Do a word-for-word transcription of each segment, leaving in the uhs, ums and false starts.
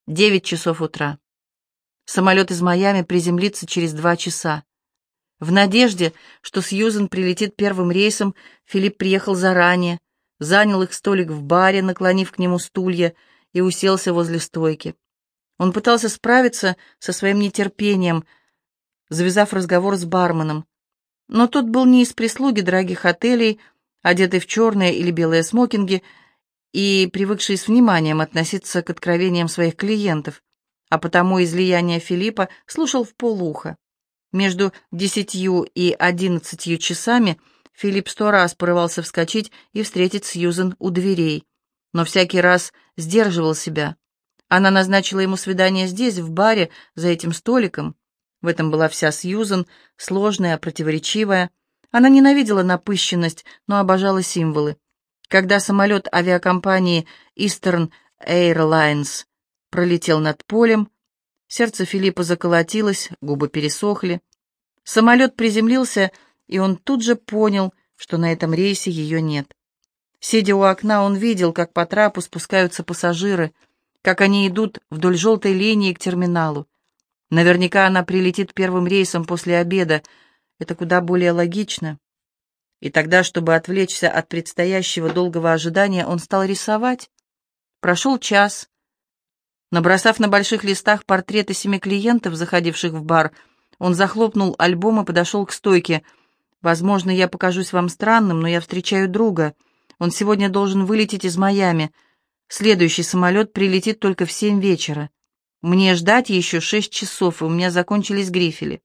Девять часов утра. Самолет из Майами приземлится через два часа. В надежде, что Сьюзен прилетит первым рейсом, Филипп приехал заранее, занял их столик в баре, наклонив к нему стулья, и уселся возле стойки. Он пытался справиться со своим нетерпением, завязав разговор с барменом. Но тот был не из прислуги дорогих отелей, одетый в черные или белые смокинги и привыкший с вниманием относиться к откровениям своих клиентов, а потому излияние Филиппа слушал вполуха. Между десятью и одиннадцатью часами Филипп сто раз порывался вскочить и встретить Сьюзен у дверей, но всякий раз сдерживал себя. Она назначила ему свидание здесь, в баре, за этим столиком. В этом была вся Сьюзен, сложная, противоречивая. Она ненавидела напыщенность, но обожала символы. Когда самолет авиакомпании Eastern Airlines пролетел над полем, сердце Филиппа заколотилось, губы пересохли. Самолет приземлился, и он тут же понял, что на этом рейсе ее нет. Сидя у окна, он видел, как по трапу спускаются пассажиры, как они идут вдоль желтой линии к терминалу. Наверняка она прилетит первым рейсом после обеда. Это куда более логично. И тогда, чтобы отвлечься от предстоящего долгого ожидания, он стал рисовать. Прошел час. Набросав на больших листах портреты семи клиентов, заходивших в бар, он захлопнул альбом и подошел к стойке. «Возможно, я покажусь вам странным, но я встречаю друга. Он сегодня должен вылететь из Майами. Следующий самолет прилетит только в семь вечера. Мне ждать еще шесть часов, и у меня закончились грифели».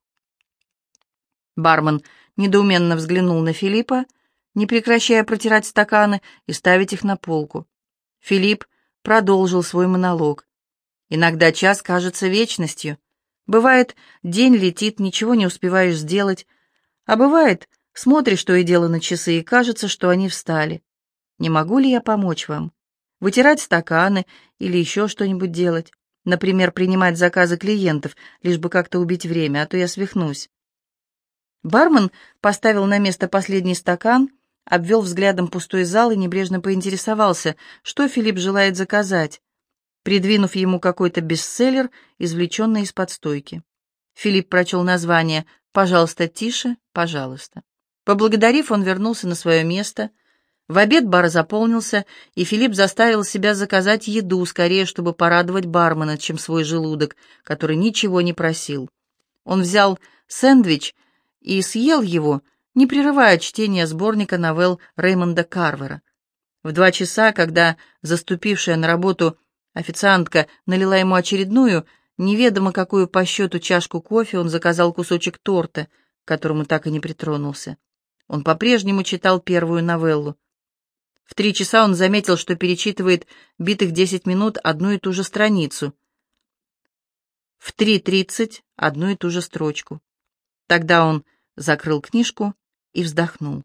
Бармен недоуменно взглянул на Филиппа, не прекращая протирать стаканы и ставить их на полку. Филипп продолжил свой монолог. «Иногда час кажется вечностью. Бывает, день летит, ничего не успеваешь сделать, а бывает, смотришь то и дело на часы, и кажется, что они встали. Не могу ли я помочь вам? Вытирать стаканы или еще что-нибудь делать? Например, принимать заказы клиентов, лишь бы как-то убить время, а то я свихнусь». Бармен поставил на место последний стакан, обвел взглядом пустой зал и небрежно поинтересовался, что Филипп желает заказать, придвинув ему какой-то бестселлер, извлеченный из-под стойки. Филипп прочел название «Пожалуйста, тише, пожалуйста». Поблагодарив, он вернулся на свое место. В обед бар заполнился, и Филипп заставил себя заказать еду, скорее, чтобы порадовать бармена, чем свой желудок, который ничего не просил. Он взял сэндвич и съел его, не прерывая чтения сборника новелл Реймонда Карвера. В два часа, когда заступившая на работу официантка налила ему очередную, неведомо какую по счету чашку кофе, он заказал кусочек торта, к которому так и не притронулся. Он по-прежнему читал первую новеллу. В три часа он заметил, что перечитывает битых десять минут одну и ту же страницу. В три тридцать одну и ту же строчку. Тогда он закрыл книжку и вздохнул.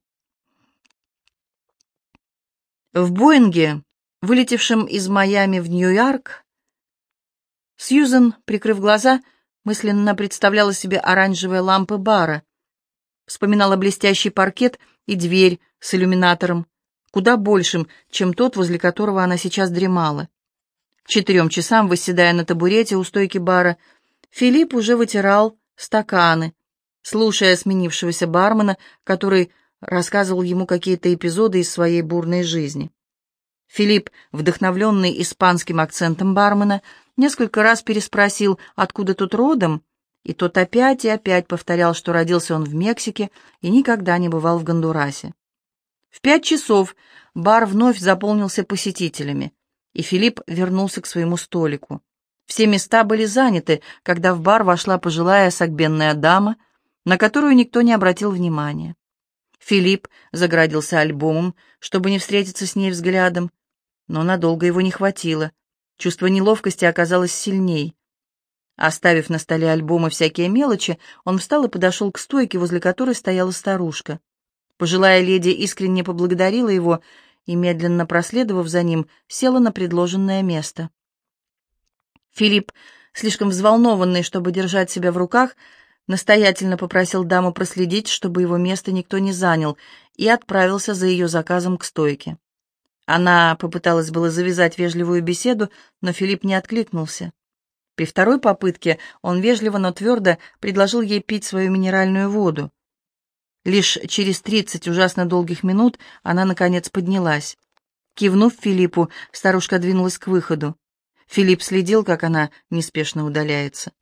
В Боинге, вылетевшем из Майами в Нью-Йорк, Сьюзен, прикрыв глаза, мысленно представляла себе оранжевые лампы бара, вспоминала блестящий паркет и дверь с иллюминатором, куда большим, чем тот, возле которого она сейчас дремала. К четырем часам, восседая на табурете у стойки бара, Филипп уже вытирал стаканы, слушая сменившегося бармена, который рассказывал ему какие-то эпизоды из своей бурной жизни. Филипп, вдохновленный испанским акцентом бармена, несколько раз переспросил, откуда тут родом, и тот опять и опять повторял, что родился он в Мексике и никогда не бывал в Гондурасе. В пять часов бар вновь заполнился посетителями, и Филипп вернулся к своему столику. Все места были заняты, когда в бар вошла пожилая согбенная дама, на которую никто не обратил внимания. Филипп заградился альбомом, чтобы не встретиться с ней взглядом, но надолго его не хватило. Чувство неловкости оказалось сильней. Оставив на столе альбомы всякие мелочи, он встал и подошел к стойке, возле которой стояла старушка. Пожилая леди искренне поблагодарила его и, медленно проследовав за ним, села на предложенное место. Филипп, слишком взволнованный, чтобы держать себя в руках, настоятельно попросил даму проследить, чтобы его место никто не занял, и отправился за ее заказом к стойке. Она попыталась было завязать вежливую беседу, но Филипп не откликнулся. При второй попытке он вежливо, но твердо предложил ей пить свою минеральную воду. Лишь через тридцать ужасно долгих минут она, наконец, поднялась. Кивнув Филиппу, старушка двинулась к выходу. Филипп следил, как она неспешно удаляется.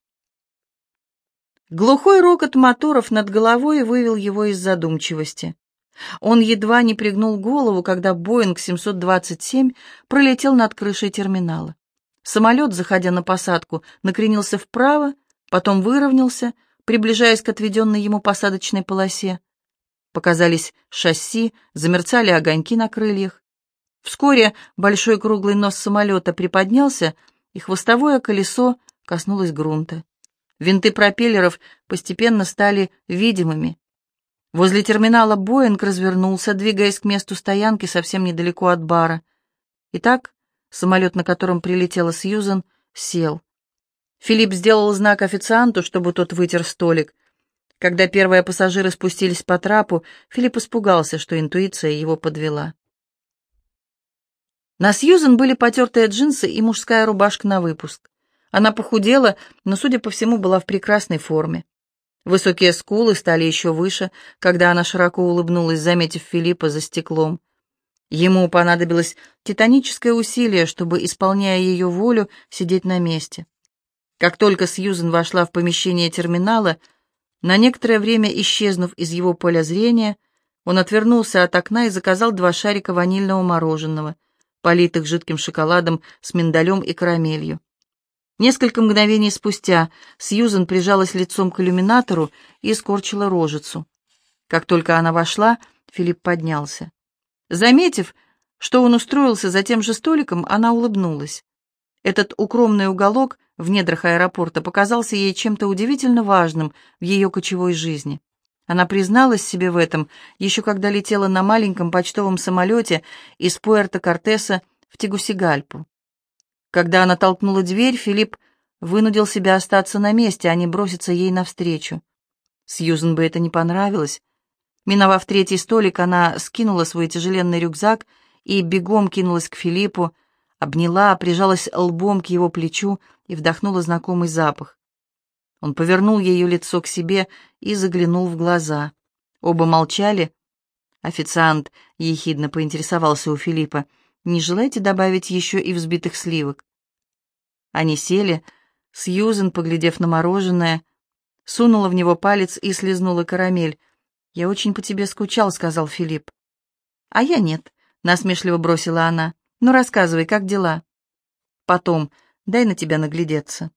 Глухой рокот моторов над головой вывел его из задумчивости. Он едва не пригнул голову, когда Боинг семьсот двадцать семь пролетел над крышей терминала. Самолет, заходя на посадку, накренился вправо, потом выровнялся, приближаясь к отведенной ему посадочной полосе. Показались шасси, замерцали огоньки на крыльях. Вскоре большой круглый нос самолета приподнялся, и хвостовое колесо коснулось грунта. Винты пропеллеров постепенно стали видимыми. Возле терминала Боинг развернулся, двигаясь к месту стоянки совсем недалеко от бара. Итак, самолет, на котором прилетела Сьюзен, сел. Филипп сделал знак официанту, чтобы тот вытер столик. Когда первые пассажиры спустились по трапу, Филипп испугался, что интуиция его подвела. На Сьюзен были потертые джинсы и мужская рубашка на выпуск. Она похудела, но, судя по всему, была в прекрасной форме. Высокие скулы стали еще выше, когда она широко улыбнулась, заметив Филиппа за стеклом. Ему понадобилось титаническое усилие, чтобы, исполняя ее волю, сидеть на месте. Как только Сьюзен вошла в помещение терминала, на некоторое время исчезнув из его поля зрения, он отвернулся от окна и заказал два шарика ванильного мороженого, политых жидким шоколадом с миндалем и карамелью. Несколько мгновений спустя Сьюзен прижалась лицом к иллюминатору и скорчила рожицу. Как только она вошла, Филипп поднялся. Заметив, что он устроился за тем же столиком, она улыбнулась. Этот укромный уголок в недрах аэропорта показался ей чем-то удивительно важным в ее кочевой жизни. Она призналась себе в этом, еще когда летела на маленьком почтовом самолете из Пуэрто-Кортеса в Тегусигальпу. Когда она толкнула дверь, Филипп вынудил себя остаться на месте, а не броситься ей навстречу. Сьюзен бы это не понравилось. Миновав третий столик, она скинула свой тяжеленный рюкзак и бегом кинулась к Филиппу, обняла, прижалась лбом к его плечу и вдохнула знакомый запах. Он повернул ее лицо к себе и заглянул в глаза. Оба молчали. Официант ехидно поинтересовался у Филиппа: «Не желаете добавить еще и взбитых сливок?» Они сели. Сьюзен, поглядев на мороженое, сунула в него палец и слезнула карамель. «Я очень по тебе скучал», — сказал Филипп. «А я нет», — насмешливо бросила она. «Ну, рассказывай, как дела?» «Потом. Дай на тебя наглядеться».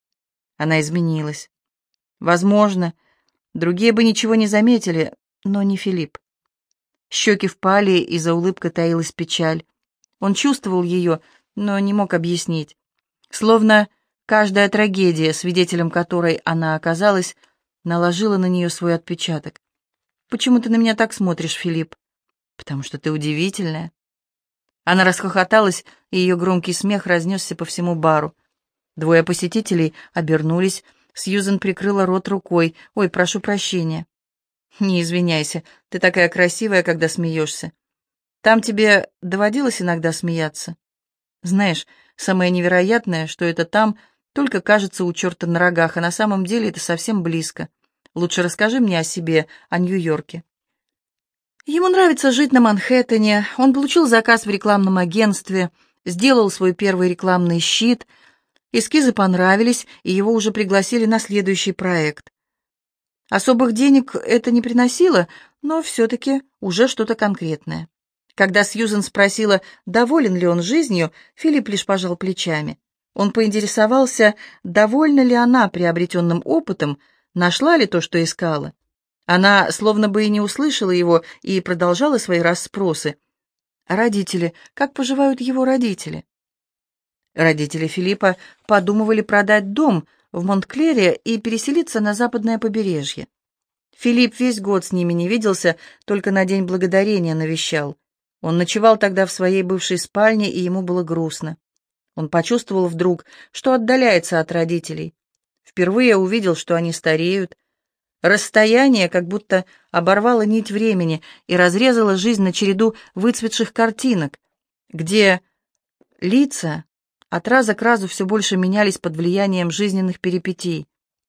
Она изменилась. Возможно, другие бы ничего не заметили, но не Филипп. Щеки впали, и за улыбкой таилась печаль. Он чувствовал ее, но не мог объяснить. Словно каждая трагедия, свидетелем которой она оказалась, наложила на нее свой отпечаток. «Почему ты на меня так смотришь, Филипп?» «Потому что ты удивительная». Она расхохоталась, и ее громкий смех разнесся по всему бару. Двое посетителей обернулись. Сьюзен прикрыла рот рукой. «Ой, прошу прощения». «Не извиняйся, ты такая красивая, когда смеешься. Там тебе доводилось иногда смеяться? Знаешь, самое невероятное, что это там только кажется у черта на рогах, а на самом деле это совсем близко. Лучше расскажи мне о себе, о Нью-Йорке». Ему нравится жить на Манхэттене. Он получил заказ в рекламном агентстве, сделал свой первый рекламный щит. Эскизы понравились, и его уже пригласили на следующий проект. Особых денег это не приносило, но все-таки уже что-то конкретное. Когда Сьюзен спросила, доволен ли он жизнью, Филипп лишь пожал плечами. Он поинтересовался, довольна ли она приобретенным опытом, нашла ли то, что искала. Она словно бы и не услышала его и продолжала свои расспросы. «Родители, как поживают его родители?» Родители Филиппа подумывали продать дом в Монтклере и переселиться на западное побережье. Филипп весь год с ними не виделся, только на День Благодарения навещал. Он ночевал тогда в своей бывшей спальне, и ему было грустно. Он почувствовал вдруг, что отдаляется от родителей. Впервые увидел, что они стареют. Расстояние как будто оборвало нить времени и разрезало жизнь на череду выцветших картинок, где лица от раза к разу все больше менялись под влиянием жизненных перипетий.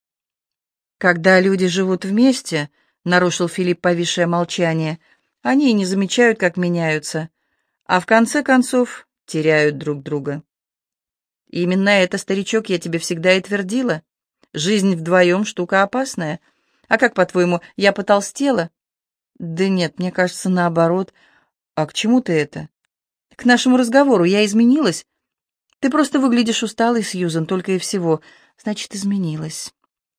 «Когда люди живут вместе», — нарушил Филипп повисшее молчание, — «они и не замечают, как меняются, а в конце концов теряют друг друга». «Именно это, старичок, я тебе всегда и твердила. Жизнь вдвоем штука опасная. А как, по-твоему, я потолстела?» «Да нет, мне кажется, наоборот. А к чему ты это?» «К нашему разговору. Я изменилась. Ты просто выглядишь усталой, Сьюзен, только и всего. Значит, изменилась».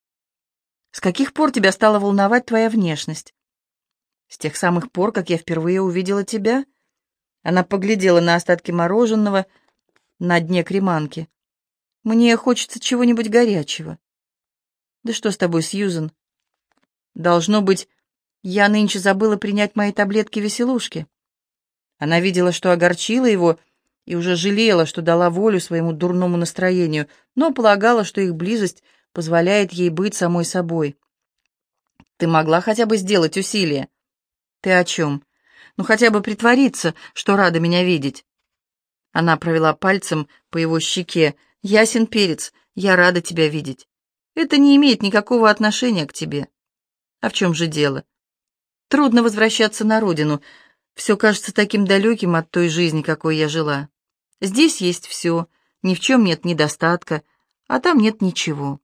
«С каких пор тебя стала волновать твоя внешность?» «С тех самых пор, как я впервые увидела тебя». Она поглядела на остатки мороженого на дне креманки. «Мне хочется чего-нибудь горячего». «Да что с тобой, Сьюзен?» «Должно быть, я нынче забыла принять мои таблетки-веселушки». Она видела, что огорчила его, и уже жалела, что дала волю своему дурному настроению, но полагала, что их близость позволяет ей быть самой собой. «Ты могла хотя бы сделать усилие?» «Ты о чем? Ну, хотя бы притвориться, что рада меня видеть». Она провела пальцем по его щеке. «Ясен перец, я рада тебя видеть. Это не имеет никакого отношения к тебе». «А в чем же дело?» «Трудно возвращаться на родину. Все кажется таким далеким от той жизни, какой я жила. Здесь есть все, ни в чем нет недостатка, а там нет ничего.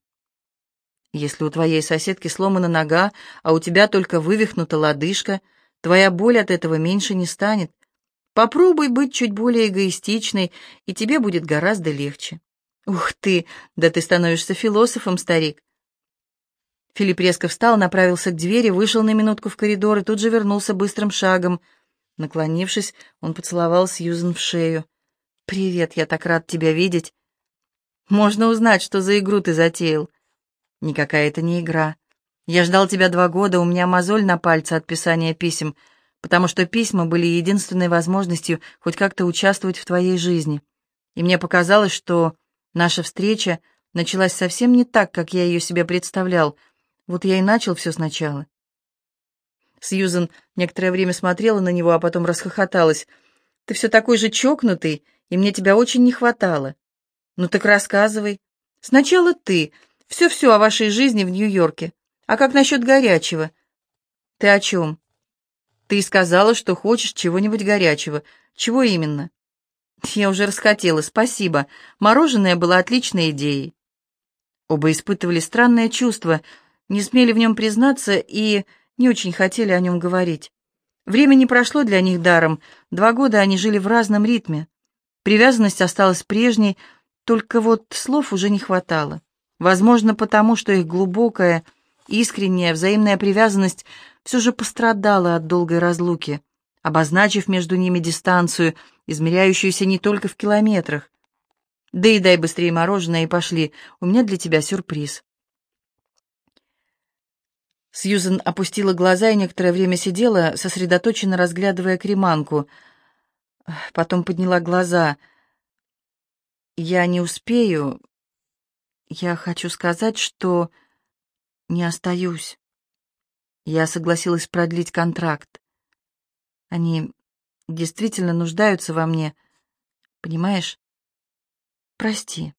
Если у твоей соседки сломана нога, а у тебя только вывихнута лодыжка, твоя боль от этого меньше не станет. Попробуй быть чуть более эгоистичной, и тебе будет гораздо легче». «Ух ты, да ты становишься философом, старик». Филипп резко встал, направился к двери, вышел на минутку в коридор и тут же вернулся быстрым шагом. Наклонившись, он поцеловал Сьюзен в шею. «Привет, я так рад тебя видеть. Можно узнать, что за игру ты затеял?» «Никакая это не игра. Я ждал тебя два года, у меня мозоль на пальце от писания писем, потому что письма были единственной возможностью хоть как-то участвовать в твоей жизни. И мне показалось, что наша встреча началась совсем не так, как я ее себе представлял. Вот я и начал все сначала». Сьюзен некоторое время смотрела на него, а потом расхохоталась. «Ты все такой же чокнутый, и мне тебя очень не хватало. Ну так рассказывай. Сначала ты. Все-все о вашей жизни в Нью-Йорке. А как насчет горячего?» «Ты о чем?» «Ты сказала, что хочешь чего-нибудь горячего. Чего именно?» «Я уже расхотела, спасибо. Мороженое было отличной идеей». Оба испытывали странное чувство, не смели в нем признаться и не очень хотели о нем говорить. Время не прошло для них даром. Два года они жили в разном ритме. Привязанность осталась прежней, только вот слов уже не хватало. Возможно, потому что их глубокая, искренняя, взаимная привязанность все же пострадала от долгой разлуки, обозначив между ними дистанцию, измеряющуюся не только в километрах. «Да и дай быстрее мороженое и пошли, у меня для тебя сюрприз». Сьюзен опустила глаза и некоторое время сидела, сосредоточенно разглядывая креманку. Потом подняла глаза. «Я не успею. Я хочу сказать, что не остаюсь. Я согласилась продлить контракт. Они действительно нуждаются во мне. Понимаешь? Прости».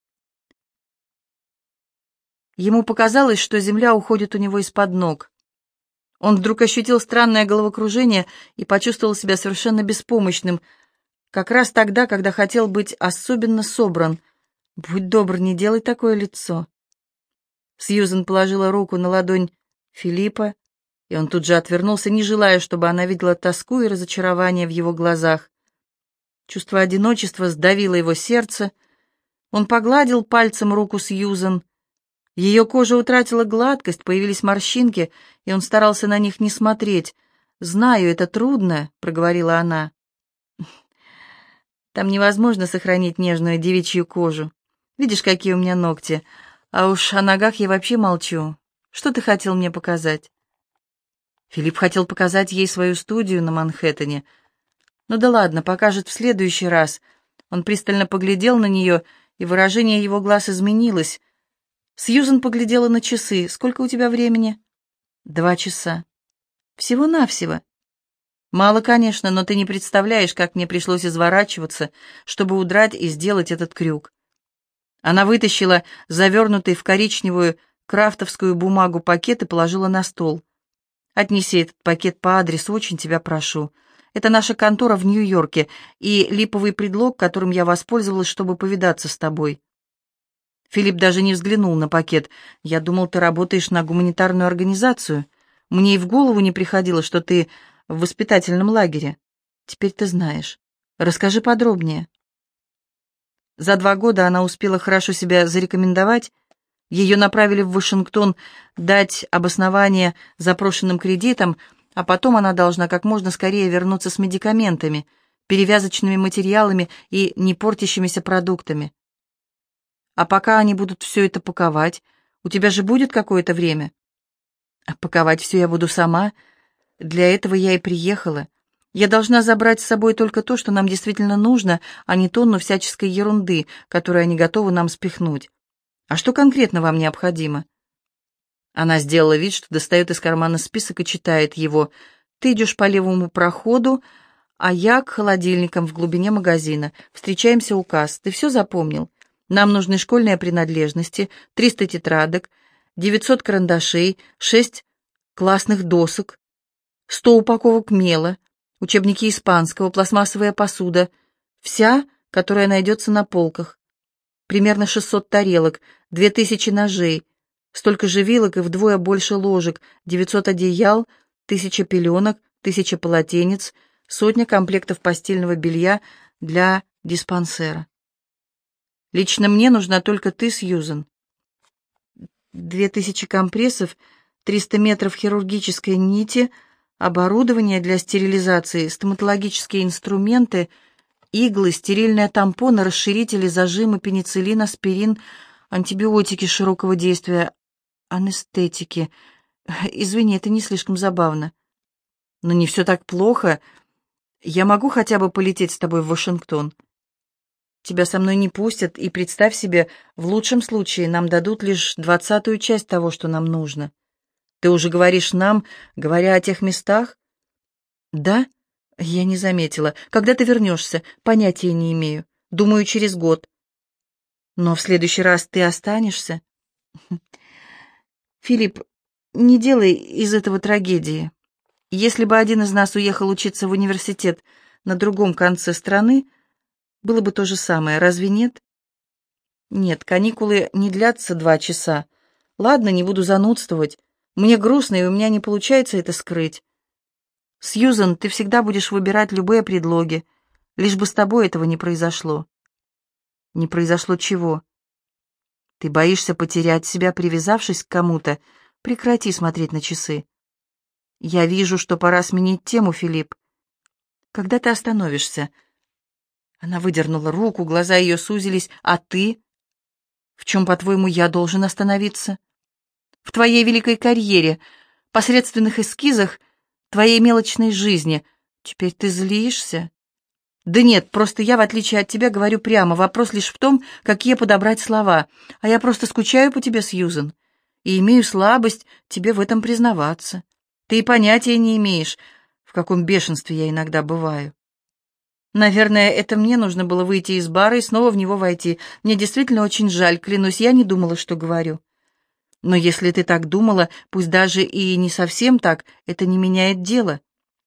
Ему показалось, что земля уходит у него из-под ног. Он вдруг ощутил странное головокружение и почувствовал себя совершенно беспомощным, как раз тогда, когда хотел быть особенно собран. «Будь добр, не делай такое лицо». Сьюзен положила руку на ладонь Филиппа, и он тут же отвернулся, не желая, чтобы она видела тоску и разочарование в его глазах. Чувство одиночества сдавило его сердце. Он погладил пальцем руку Сьюзен. Ее кожа утратила гладкость, появились морщинки, и он старался на них не смотреть. «Знаю, это трудно», — проговорила она. «Там невозможно сохранить нежную девичью кожу. Видишь, какие у меня ногти. А уж о ногах я вообще молчу. Что ты хотел мне показать?» Филипп хотел показать ей свою студию на Манхэттене. «Ну да ладно, покажет в следующий раз». Он пристально поглядел на нее, и выражение его глаз изменилось. Сьюзен поглядела на часы. «Сколько у тебя времени?» «Два часа». «Всего-навсего». Мало, конечно, но ты не представляешь, как мне пришлось изворачиваться, чтобы удрать и сделать этот крюк. Она вытащила завернутый в коричневую крафтовскую бумагу пакет и положила на стол. «Отнеси этот пакет по адресу, очень тебя прошу. Это наша контора в Нью-Йорке и липовый предлог, которым я воспользовалась, чтобы повидаться с тобой». Филипп даже не взглянул на пакет. «Я думал, ты работаешь на гуманитарную организацию. Мне и в голову не приходило, что ты в воспитательном лагере. Теперь ты знаешь. Расскажи подробнее». За два года она успела хорошо себя зарекомендовать. Ее направили в Вашингтон дать обоснование запрошенным кредитам, а потом она должна как можно скорее вернуться с медикаментами, перевязочными материалами и не портящимися продуктами. А пока они будут все это паковать, у тебя же будет какое-то время. А паковать все я буду сама. Для этого я и приехала. Я должна забрать с собой только то, что нам действительно нужно, а не тонну всяческой ерунды, которую они готовы нам спихнуть. А что конкретно вам необходимо?» Она сделала вид, что достает из кармана список и читает его. «Ты идешь по левому проходу, а я к холодильникам в глубине магазина. Встречаемся у касс. Ты все запомнил? Нам нужны школьные принадлежности, триста тетрадок, девятьсот карандашей, шесть классных досок, сто упаковок мела, учебники испанского, пластмассовая посуда, вся, которая найдется на полках, примерно шестьсот тарелок, две тысячи ножей, столько же вилок и вдвое больше ложек, девятьсот одеял, тысяча пеленок, тысяча полотенец, сотня комплектов постельного белья для диспансера. Лично мне нужна только ты, Сьюзен. Две тысячи компрессов, триста метров хирургической нити, оборудование для стерилизации, стоматологические инструменты, иглы, стерильные тампоны, расширители, зажимы, пенициллин, аспирин, антибиотики широкого действия, анестетики. Извини, это не слишком забавно. Но не все так плохо. Я могу хотя бы полететь с тобой в Вашингтон? Тебя со мной не пустят, и, представь себе, в лучшем случае нам дадут лишь двадцатую часть того, что нам нужно. Ты уже говоришь нам, говоря о тех местах? Да? Я не заметила. Когда ты вернешься? Понятия не имею. Думаю, через год. Но в следующий раз ты останешься? Филипп, не делай из этого трагедии. Если бы один из нас уехал учиться в университет на другом конце страны, было бы то же самое, разве нет? Нет, каникулы не длятся два часа. Ладно, не буду занудствовать. Мне грустно, и у меня не получается это скрыть. Сьюзен, ты всегда будешь выбирать любые предлоги, лишь бы с тобой этого не произошло. Не произошло чего? Ты боишься потерять себя, привязавшись к кому-то? Прекрати смотреть на часы. Я вижу, что пора сменить тему, Филипп. Когда ты остановишься? Она выдернула руку, глаза ее сузились. А ты? В чем, по-твоему, я должен остановиться? В твоей великой карьере, посредственных эскизах, твоей мелочной жизни. Теперь ты злишься? Да нет, просто я, в отличие от тебя, говорю прямо. Вопрос лишь в том, какие подобрать слова. А я просто скучаю по тебе, Сьюзен, и имею слабость тебе в этом признаваться. Ты и понятия не имеешь, в каком бешенстве я иногда бываю. Наверное, это мне нужно было выйти из бара и снова в него войти. Мне действительно очень жаль, клянусь, я не думала, что говорю. Но если ты так думала, пусть даже и не совсем так, это не меняет дело.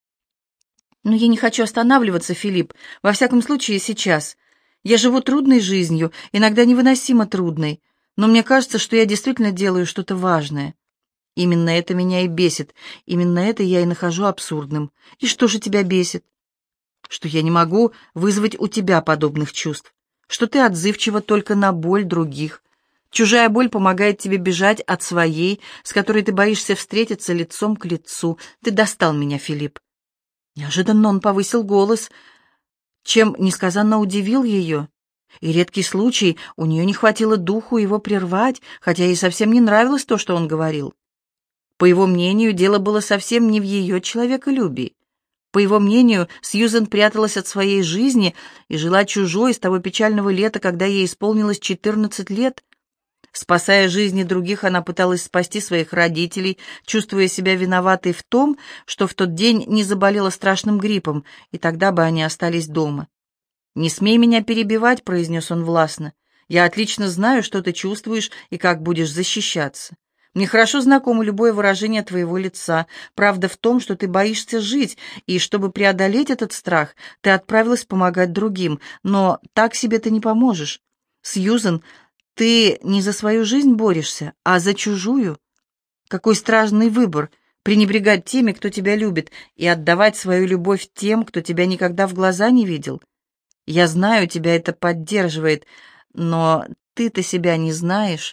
Но я не хочу останавливаться, Филипп, во всяком случае сейчас. Я живу трудной жизнью, иногда невыносимо трудной, но мне кажется, что я действительно делаю что-то важное. Именно это меня и бесит, именно это я и нахожу абсурдным. И что же тебя бесит? Что я не могу вызвать у тебя подобных чувств, что ты отзывчива только на боль других. Чужая боль помогает тебе бежать от своей, с которой ты боишься встретиться лицом к лицу. Ты достал меня, Филипп. Неожиданно он повысил голос, чем несказанно удивил ее. И редкий случай, у нее не хватило духу его прервать, хотя ей совсем не нравилось то, что он говорил. По его мнению, дело было совсем не в ее человеколюбии. По его мнению, Сьюзен пряталась от своей жизни и жила чужой с того печального лета, когда ей исполнилось четырнадцать лет. Спасая жизни других, она пыталась спасти своих родителей, чувствуя себя виноватой в том, что в тот день не заболела страшным гриппом, и тогда бы они остались дома. «Не смей меня перебивать», — произнес он властно. «Я отлично знаю, что ты чувствуешь и как будешь защищаться. Мне хорошо знакомо любое выражение твоего лица. Правда в том, что ты боишься жить, и чтобы преодолеть этот страх, ты отправилась помогать другим, но так себе ты не поможешь. Сьюзен, ты не за свою жизнь борешься, а за чужую. Какой страшный выбор — пренебрегать теми, кто тебя любит, и отдавать свою любовь тем, кто тебя никогда в глаза не видел. Я знаю, тебя это поддерживает, но ты-то себя не знаешь.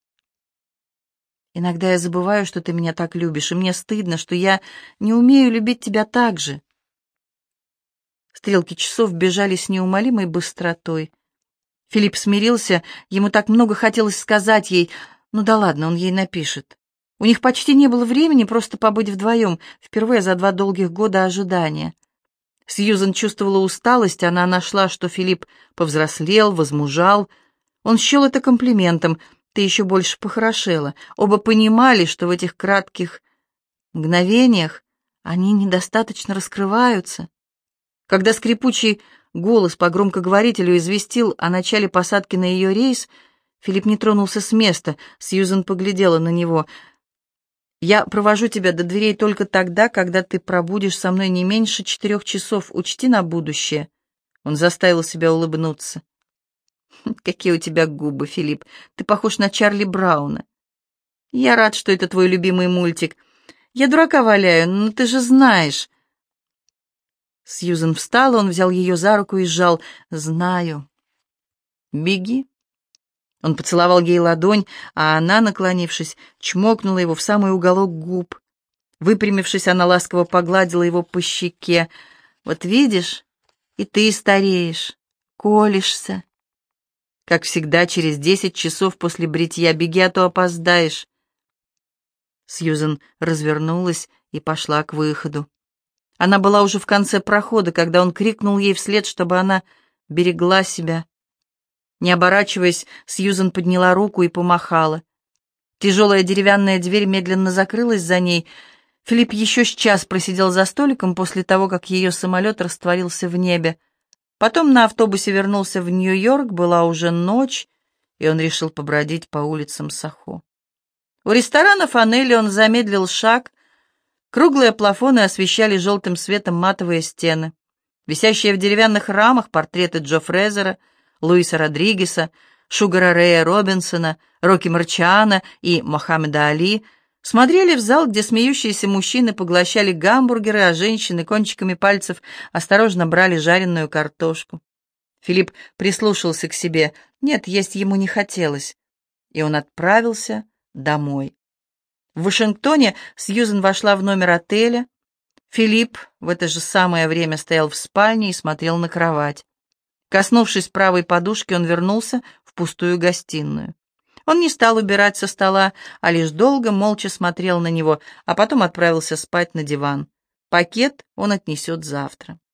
Иногда я забываю, что ты меня так любишь, и мне стыдно, что я не умею любить тебя так же». Стрелки часов бежали с неумолимой быстротой. Филипп смирился, ему так много хотелось сказать ей. Ну да ладно, он ей напишет. У них почти не было времени просто побыть вдвоем, впервые за два долгих года ожидания. Сьюзен чувствовала усталость, она нашла, что Филипп повзрослел, возмужал. Он счел это комплиментом. «Ты еще больше похорошела». Оба понимали, что в этих кратких мгновениях они недостаточно раскрываются. Когда скрипучий голос по громкоговорителю известил о начале посадки на ее рейс, Филипп не тронулся с места. Сьюзен поглядела на него. «Я провожу тебя до дверей только тогда, когда ты пробудешь со мной не меньше четырех часов. Учти на будущее». Он заставил себя улыбнуться. «Какие у тебя губы, Филипп. Ты похож на Чарли Брауна. Я рад, что это твой любимый мультик. Я дурака валяю, но ты же знаешь». Сьюзен встала, он взял ее за руку и сжал. «Знаю. Беги». Он поцеловал ей ладонь, а она, наклонившись, чмокнула его в самый уголок губ. Выпрямившись, она ласково погладила его по щеке. «Вот видишь, и ты стареешь, колешься. Как всегда, через десять часов после бритья беги, а то опоздаешь». Сьюзен развернулась и пошла к выходу. Она была уже в конце прохода, когда он крикнул ей вслед, чтобы она берегла себя. Не оборачиваясь, Сьюзен подняла руку и помахала. Тяжелая деревянная дверь медленно закрылась за ней. Филипп еще с час просидел за столиком после того, как ее самолет растворился в небе. Потом на автобусе вернулся в Нью-Йорк, была уже ночь, и он решил побродить по улицам Сохо. У ресторана Фанелли он замедлил шаг. Круглые плафоны освещали желтым светом матовые стены. Висящие в деревянных рамах портреты Джо Фрезера, Луиса Родригеса, Шугара Рэя Робинсона, Рокки Марчиана и Мохаммеда Али смотрели в зал, где смеющиеся мужчины поглощали гамбургеры, а женщины кончиками пальцев осторожно брали жареную картошку. Филипп прислушался к себе. Нет, есть ему не хотелось. И он отправился домой. В Вашингтоне Сьюзен вошла в номер отеля. Филипп в это же самое время стоял в спальне и смотрел на кровать. Коснувшись правой подушки, он вернулся в пустую гостиную. Он не стал убирать со стола, а лишь долго молча смотрел на него, а потом отправился спать на диван. Пакет он отнесет завтра.